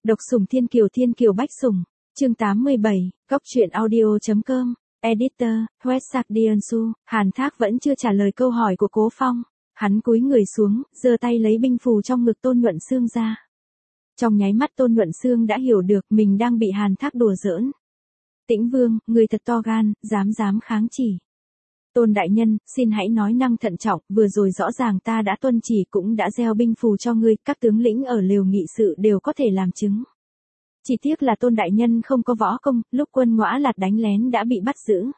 Độc sủng Thiên Kiều Bách Sủng, chương 87, góc truyện audio.com, editor, Westsạc Diansu, Hàn Thác vẫn chưa trả lời câu hỏi của Cố Phong. Hắn cúi người xuống, giơ tay lấy binh phù trong ngực Tôn Nhuận Xương ra. Trong nháy mắt Tôn Nhuận Xương đã hiểu được mình đang bị Hàn Thác đùa giỡn. Tĩnh Vương, người thật to gan, dám kháng chỉ. Tôn đại nhân, xin hãy nói năng thận trọng, vừa rồi rõ ràng ta đã tuân chỉ cũng đã gieo binh phù cho ngươi, các tướng lĩnh ở lều nghị sự đều có thể làm chứng. Chỉ tiếc là Tôn đại nhân không có võ công, lúc quân Ngõa Lạt đánh lén đã bị bắt giữ.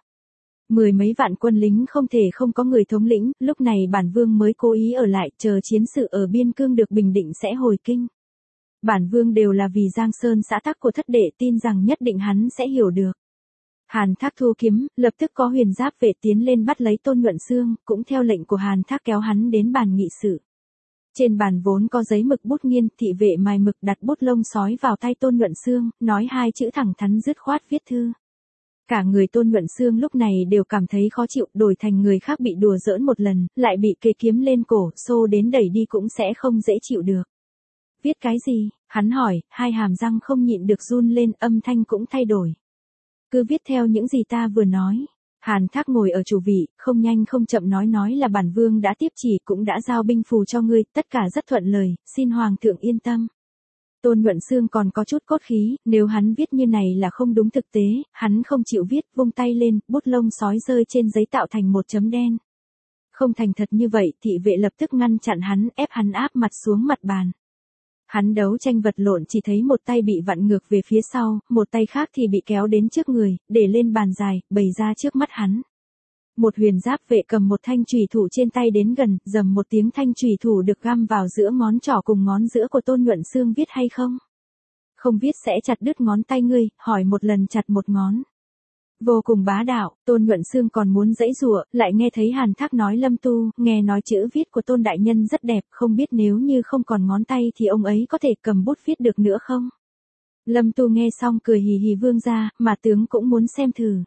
10 mấy vạn quân lính không thể không có người thống lĩnh, lúc này bản vương mới cố ý ở lại, chờ chiến sự ở biên cương được bình định sẽ hồi kinh. Bản vương đều là vì Giang Sơn xã tắc của thất đệ, tin rằng nhất định hắn sẽ hiểu được. Hàn Thác thu kiếm, lập tức có huyền giáp vệ tiến lên bắt lấy Tôn Nhuận Xương, cũng theo lệnh của Hàn Thác kéo hắn đến bàn nghị sự. Trên bàn vốn có giấy mực bút nghiên, thị vệ mài mực đặt bút lông sói vào tay Tôn Nhuận Xương, nói hai chữ thẳng thắn dứt khoát viết thư. Cả người Tôn Nhuận Xương lúc này đều cảm thấy khó chịu, đổi thành người khác bị đùa giỡn một lần, lại bị kê kiếm lên cổ, xô đến đẩy đi cũng sẽ không dễ chịu được. Viết cái gì? Hắn hỏi, hai hàm răng không nhịn được run lên, âm thanh cũng thay đổi. Cứ viết theo những gì ta vừa nói. Hàn Thác ngồi ở chủ vị, không nhanh không chậm nói là bản vương đã tiếp chỉ cũng đã giao binh phù cho ngươi, tất cả rất thuận lời, xin hoàng thượng yên tâm. Tôn Nhuận Xương còn có chút cốt khí, nếu hắn viết như này là không đúng thực tế, hắn không chịu viết, vung tay lên, bút lông sói rơi trên giấy tạo thành một chấm đen. Không thành thật như vậy, thị vệ lập tức ngăn chặn hắn, ép hắn áp mặt xuống mặt bàn. Hắn đấu tranh vật lộn chỉ thấy một tay bị vặn ngược về phía sau, một tay khác thì bị kéo đến trước người, để lên bàn dài, bày ra trước mắt hắn. Một huyền giáp vệ cầm một thanh chùy thủ trên tay đến gần, rầm một tiếng, thanh chùy thủ được găm vào giữa ngón trỏ cùng ngón giữa của Tôn Nhuận Xương. Viết hay không? Không viết sẽ chặt đứt ngón tay ngươi, hỏi một lần chặt một ngón. Vô cùng bá đạo, Tôn Nhuận Xương còn muốn giãy giụa, lại nghe thấy Hàn Thác nói Lâm Tu, nghe nói chữ viết của Tôn đại nhân rất đẹp, không biết nếu như không còn ngón tay thì ông ấy có thể cầm bút viết được nữa không? Lâm Tu nghe xong cười hì hì, vương gia, mà tướng cũng muốn xem thử.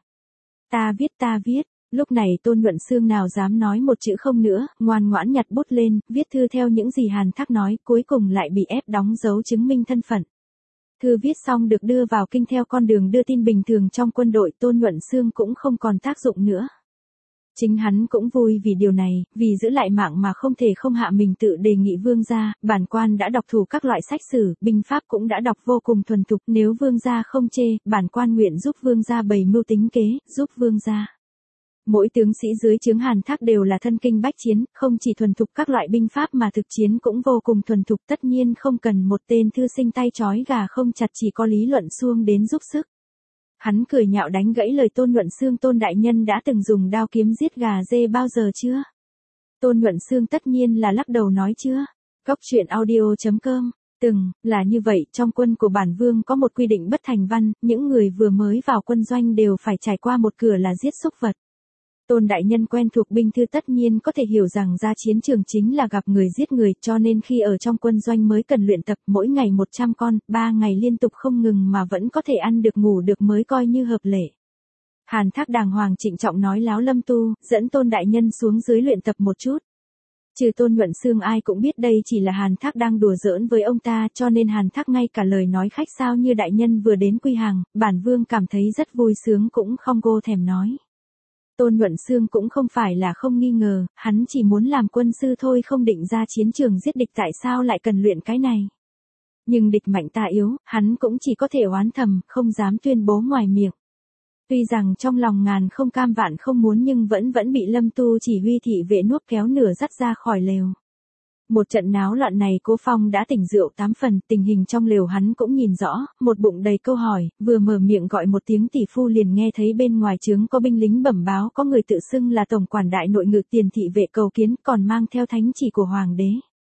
Ta viết. Lúc này Tôn Nhuận Xương nào dám nói một chữ không nữa, ngoan ngoãn nhặt bút lên, viết thư theo những gì Hàn Thác nói, cuối cùng lại bị ép đóng dấu chứng minh thân phận. Thư viết xong được đưa vào kinh theo con đường đưa tin bình thường trong quân đội, Tôn Nhuận Xương cũng không còn tác dụng nữa. Chính hắn cũng vui vì điều này, vì giữ lại mạng mà không thể không hạ mình tự đề nghị vương gia, bản quan đã đọc thủ các loại sách sử, binh pháp cũng đã đọc vô cùng thuần thục, nếu vương gia không chê, bản quan nguyện giúp vương gia bày mưu tính kế, giúp vương gia. Mỗi tướng sĩ dưới trướng Hàn Thác đều là thân kinh bách chiến, không chỉ thuần thục các loại binh pháp mà thực chiến cũng vô cùng thuần thục, tất nhiên không cần một tên thư sinh tay trói gà không chặt, chỉ có Lý Luận Xuông đến giúp sức. Hắn cười nhạo đánh gãy lời Tôn Nhuận Xương, Tôn đại nhân đã từng dùng đao kiếm giết gà dê bao giờ chưa? Tôn Nhuận Xương tất nhiên là lắc đầu nói chưa. Góc truyện audio.com, từng, là như vậy, trong quân của bản vương có một quy định bất thành văn, những người vừa mới vào quân doanh đều phải trải qua một cửa là giết súc vật. Tôn đại nhân quen thuộc binh thư tất nhiên có thể hiểu rằng ra chiến trường chính là gặp người giết người, cho nên khi ở trong quân doanh mới cần luyện tập, mỗi ngày 100 con, 3 ngày liên tục không ngừng mà vẫn có thể ăn được ngủ được mới coi như hợp lệ. Hàn Thác đàng hoàng trịnh trọng nói láo Lâm Tu, dẫn Tôn đại nhân xuống dưới luyện tập một chút. Trừ Tôn Nhuận Xương ai cũng biết đây chỉ là Hàn Thác đang đùa giỡn với ông ta, cho nên Hàn Thác ngay cả lời nói khách sao như đại nhân vừa đến quy hàng, bản vương cảm thấy rất vui sướng cũng không gô thèm nói. Tôn Nhuận Xương cũng không phải là không nghi ngờ, hắn chỉ muốn làm quân sư thôi, không định ra chiến trường giết địch, tại sao lại cần luyện cái này. Nhưng địch mạnh ta yếu, hắn cũng chỉ có thể oán thầm, không dám tuyên bố ngoài miệng. Tuy rằng trong lòng ngàn không cam vạn không muốn nhưng vẫn bị Lâm Tu chỉ huy thị vệ nuốt kéo nửa dắt ra khỏi lều. Một trận náo loạn này Cố Phong đã tỉnh rượu 8 phần, tình hình trong lều hắn cũng nhìn rõ, một bụng đầy câu hỏi, vừa mở miệng gọi một tiếng tỷ phu liền nghe thấy bên ngoài trướng có binh lính bẩm báo có người tự xưng là tổng quản đại nội ngự tiền thị vệ cầu kiến, còn mang theo thánh chỉ của hoàng đế.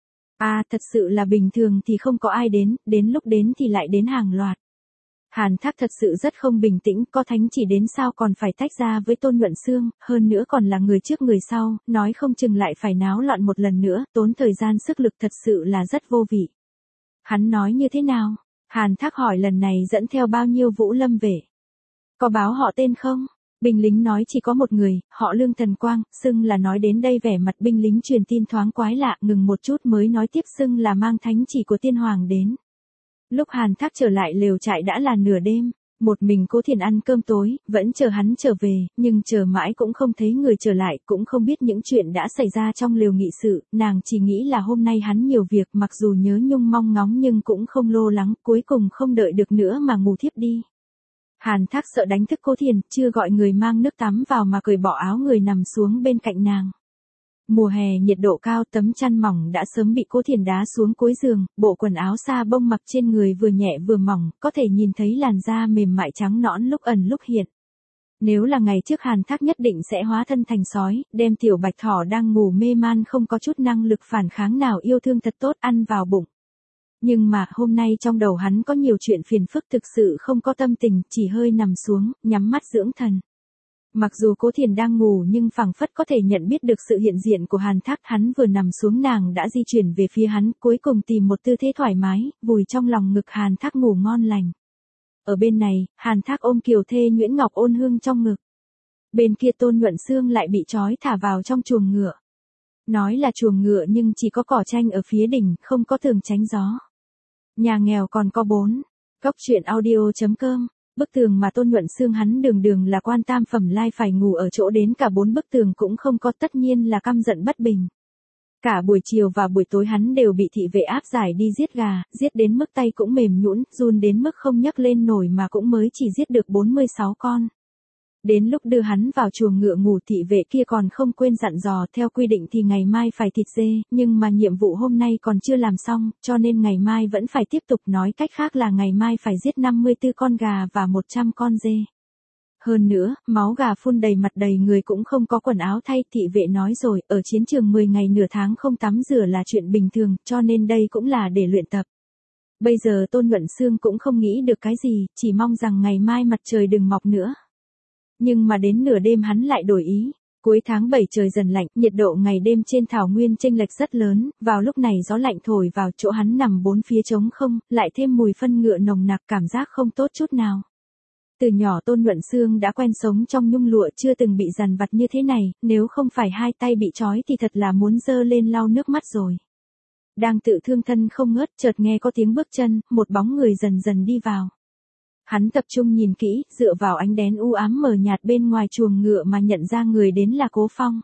Thật sự là bình thường thì không có ai đến lúc đến thì lại đến hàng loạt. Hàn Thác thật sự rất không bình tĩnh, có thánh chỉ đến sao còn phải tách ra với Tôn Nhuận Xương, hơn nữa còn là người trước người sau, nói không chừng lại phải náo loạn một lần nữa, tốn thời gian sức lực, thật sự là rất vô vị. Hắn nói như thế nào? Hàn Thác hỏi, lần này dẫn theo bao nhiêu Vũ Lâm vệ? Có báo họ tên không? Binh lính nói chỉ có một người, họ Lương Thần Quang, xưng là nói đến đây vẻ mặt binh lính truyền tin thoáng quái lạ, ngừng một chút mới nói tiếp xưng là mang thánh chỉ của tiên hoàng đến. Lúc Hàn Thác trở lại lều trại đã là nửa đêm, một mình Cố Thiền ăn cơm tối, vẫn chờ hắn trở về, nhưng chờ mãi cũng không thấy người trở lại, cũng không biết những chuyện đã xảy ra trong lều nghị sự, nàng chỉ nghĩ là hôm nay hắn nhiều việc, mặc dù nhớ nhung mong ngóng nhưng cũng không lo lắng, cuối cùng không đợi được nữa mà ngủ thiếp đi. Hàn Thác sợ đánh thức Cố Thiền, chưa gọi người mang nước tắm vào mà cởi bỏ áo người nằm xuống bên cạnh nàng. Mùa hè nhiệt độ cao, tấm chăn mỏng đã sớm bị Cố Thiền đá xuống cuối giường, bộ quần áo sa bông mặc trên người vừa nhẹ vừa mỏng, có thể nhìn thấy làn da mềm mại trắng nõn lúc ẩn lúc hiện. Nếu là ngày trước Hàn Thác nhất định sẽ hóa thân thành sói, đem tiểu bạch thỏ đang ngủ mê man không có chút năng lực phản kháng nào yêu thương thật tốt ăn vào bụng. Nhưng mà hôm nay trong đầu hắn có nhiều chuyện phiền phức, thực sự không có tâm tình, chỉ hơi nằm xuống, nhắm mắt dưỡng thần. Mặc dù Cố Thiền đang ngủ nhưng phảng phất có thể nhận biết được sự hiện diện của Hàn Thác, hắn vừa nằm xuống nàng đã di chuyển về phía hắn, cuối cùng tìm một tư thế thoải mái, vùi trong lòng ngực Hàn Thác ngủ ngon lành. Ở bên này, Hàn Thác ôm kiều thê Nguyễn Ngọc Ôn Hương trong ngực. Bên kia Tôn Nhuận Xương lại bị trói thả vào trong chuồng ngựa. Nói là chuồng ngựa nhưng chỉ có cỏ tranh ở phía đỉnh, không có tường tránh gió. Nhà nghèo còn có 4. Góc truyện audio.com. Bức tường mà Tôn Nhuận Xương hắn đường là quan tam phẩm lai phải ngủ ở chỗ đến cả 4 bức tường cũng không có, tất nhiên là căm giận bất bình. Cả buổi chiều và buổi tối hắn đều bị thị vệ áp giải đi giết gà, giết đến mức tay cũng mềm nhũn, run đến mức không nhấc lên nổi mà cũng mới chỉ giết được 46 con. Đến lúc đưa hắn vào chuồng ngựa ngủ, thị vệ kia còn không quên dặn dò, theo quy định thì ngày mai phải thịt dê, nhưng mà nhiệm vụ hôm nay còn chưa làm xong, cho nên ngày mai vẫn phải tiếp tục, nói cách khác là ngày mai phải giết 54 con gà và 100 con dê. Hơn nữa, máu gà phun đầy mặt đầy người cũng không có quần áo thay, thị vệ nói rồi, ở chiến trường 10 ngày nửa tháng không tắm rửa là chuyện bình thường, cho nên đây cũng là để luyện tập. Bây giờ Tôn Nhuận Xương cũng không nghĩ được cái gì, chỉ mong rằng ngày mai mặt trời đừng mọc nữa. Nhưng mà đến nửa đêm hắn lại đổi ý. Cuối tháng 7 trời dần lạnh, nhiệt độ ngày đêm trên thảo nguyên chênh lệch rất lớn, vào lúc này gió lạnh thổi vào, chỗ hắn nằm bốn phía trống không, lại thêm mùi phân ngựa nồng nặc, cảm giác không tốt chút nào. Từ nhỏ Tôn Nhuận Xương đã quen sống trong nhung lụa, chưa từng bị dằn vặt như thế này, nếu không phải hai tay bị trói thì thật là muốn giơ lên lau nước mắt rồi. Đang tự thương thân không ngớt, chợt nghe có tiếng bước chân, một bóng người dần dần đi vào. Hắn tập trung nhìn kỹ, dựa vào ánh đèn u ám mờ nhạt bên ngoài chuồng ngựa mà nhận ra người đến là Cố Phong.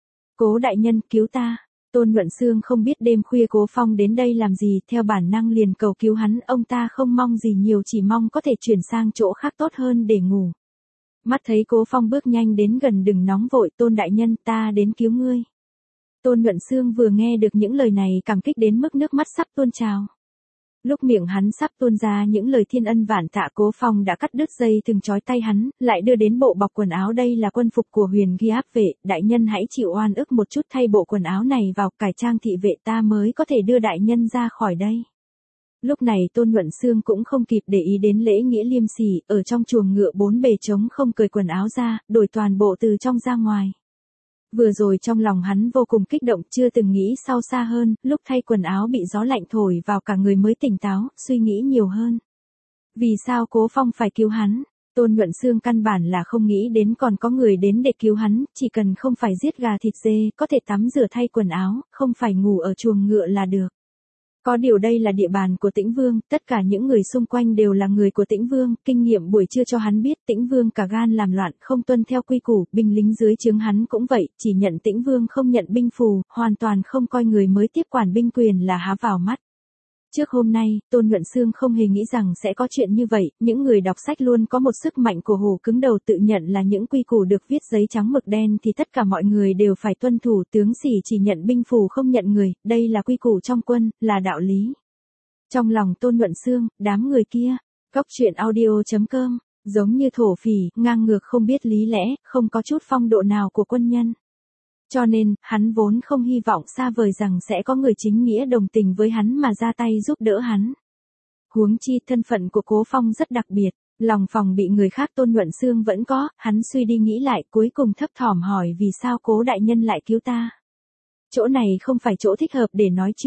Cố đại nhân, cứu ta. Tôn Nhuận Xương không biết đêm khuya Cố Phong đến đây làm gì, theo bản năng liền cầu cứu hắn, ông ta không mong gì nhiều, chỉ mong có thể chuyển sang chỗ khác tốt hơn để ngủ. Mắt thấy Cố Phong bước nhanh đến gần, đừng nóng vội, Tôn đại nhân, ta đến cứu ngươi. Tôn Nhuận Xương vừa nghe được những lời này cảm kích đến mức nước mắt sắp tuôn trào. Lúc miệng hắn sắp tuôn ra những lời thiên ân vạn tạ, Cố Phong đã cắt đứt dây thừng trói tay hắn, lại đưa đến bộ bọc quần áo, đây là quân phục của Huyền Ghi áp vệ, đại nhân hãy chịu oan ức một chút, thay bộ quần áo này vào, cải trang thị vệ ta mới có thể đưa đại nhân ra khỏi đây. Lúc này Tôn Nhuận Xương cũng không kịp để ý đến lễ nghĩa liêm sỉ, ở trong chuồng ngựa bốn bề trống không, cởi quần áo ra, đổi toàn bộ từ trong ra ngoài. Vừa rồi trong lòng hắn vô cùng kích động, chưa từng nghĩ sau xa hơn, lúc thay quần áo bị gió lạnh thổi vào cả người mới tỉnh táo, suy nghĩ nhiều hơn. Vì sao Cố Phong phải cứu hắn? Tôn Nhuận Xương căn bản là không nghĩ đến còn có người đến để cứu hắn, chỉ cần không phải giết gà thịt dê, có thể tắm rửa thay quần áo, không phải ngủ ở chuồng ngựa là được. Có điều đây là địa bàn của Tĩnh Vương, tất cả những người xung quanh đều là người của Tĩnh Vương, kinh nghiệm buổi trưa cho hắn biết Tĩnh Vương cả gan làm loạn, không tuân theo quy củ, binh lính dưới trướng hắn cũng vậy, chỉ nhận Tĩnh Vương không nhận binh phù, hoàn toàn không coi người mới tiếp quản binh quyền là há vào mắt. Trước hôm nay, Tôn Nhuận Xương không hề nghĩ rằng sẽ có chuyện như vậy, những người đọc sách luôn có một sức mạnh cổ hủ cứng đầu, tự nhận là những quy củ được viết giấy trắng mực đen thì tất cả mọi người đều phải tuân thủ, tướng sĩ chỉ nhận binh phù không nhận người, đây là quy củ trong quân, là đạo lý. Trong lòng Tôn Nhuận Xương, đám người kia, góc truyện audio.com, giống như thổ phỉ, ngang ngược không biết lý lẽ, không có chút phong độ nào của quân nhân. Cho nên, hắn vốn không hy vọng xa vời rằng sẽ có người chính nghĩa đồng tình với hắn mà ra tay giúp đỡ hắn. Huống chi thân phận của Cố Phong rất đặc biệt, lòng phòng bị người khác Tôn Nhuận Xương vẫn có, hắn suy đi nghĩ lại cuối cùng thấp thỏm hỏi vì sao Cố đại nhân lại cứu ta. Chỗ này không phải chỗ thích hợp để nói chuyện.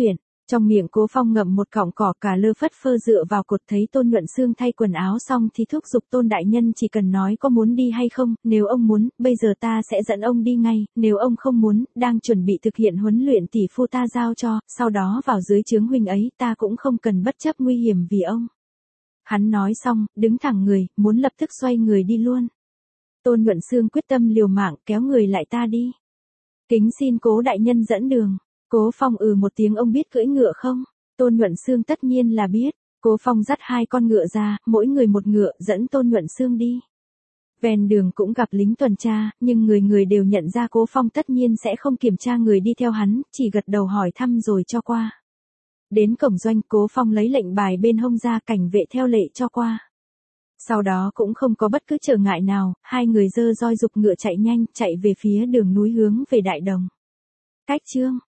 Trong miệng Cố Phong ngậm một cọng cỏ, cả lơ phất phơ dựa vào cột, thấy Tôn Nhuận Xương thay quần áo xong thì thúc giục Tôn đại nhân chỉ cần nói có muốn đi hay không, nếu ông muốn, bây giờ ta sẽ dẫn ông đi ngay, nếu ông không muốn, đang chuẩn bị thực hiện huấn luyện tỷ phu ta giao cho, sau đó vào dưới trướng huynh ấy, ta cũng không cần bất chấp nguy hiểm vì ông. Hắn nói xong, đứng thẳng người, muốn lập tức xoay người đi luôn. Tôn Nhuận Xương quyết tâm liều mạng, kéo người lại, ta đi. Kính xin Cố đại nhân dẫn đường. Cố Phong một tiếng, ông biết cưỡi ngựa không? Tôn Nhuận Xương tất nhiên là biết. Cố Phong dắt 2 con ngựa ra, mỗi người một ngựa, dẫn Tôn Nhuận Xương đi. Ven đường cũng gặp lính tuần tra, nhưng người người đều nhận ra Cố Phong tất nhiên sẽ không kiểm tra người đi theo hắn, chỉ gật đầu hỏi thăm rồi cho qua. Đến cổng doanh, Cố Phong lấy lệnh bài bên hông ra, cảnh vệ theo lệ cho qua. Sau đó cũng không có bất cứ trở ngại nào, 2 người giơ roi giục ngựa chạy nhanh, chạy về phía đường núi hướng về Đại Đồng. Cách chương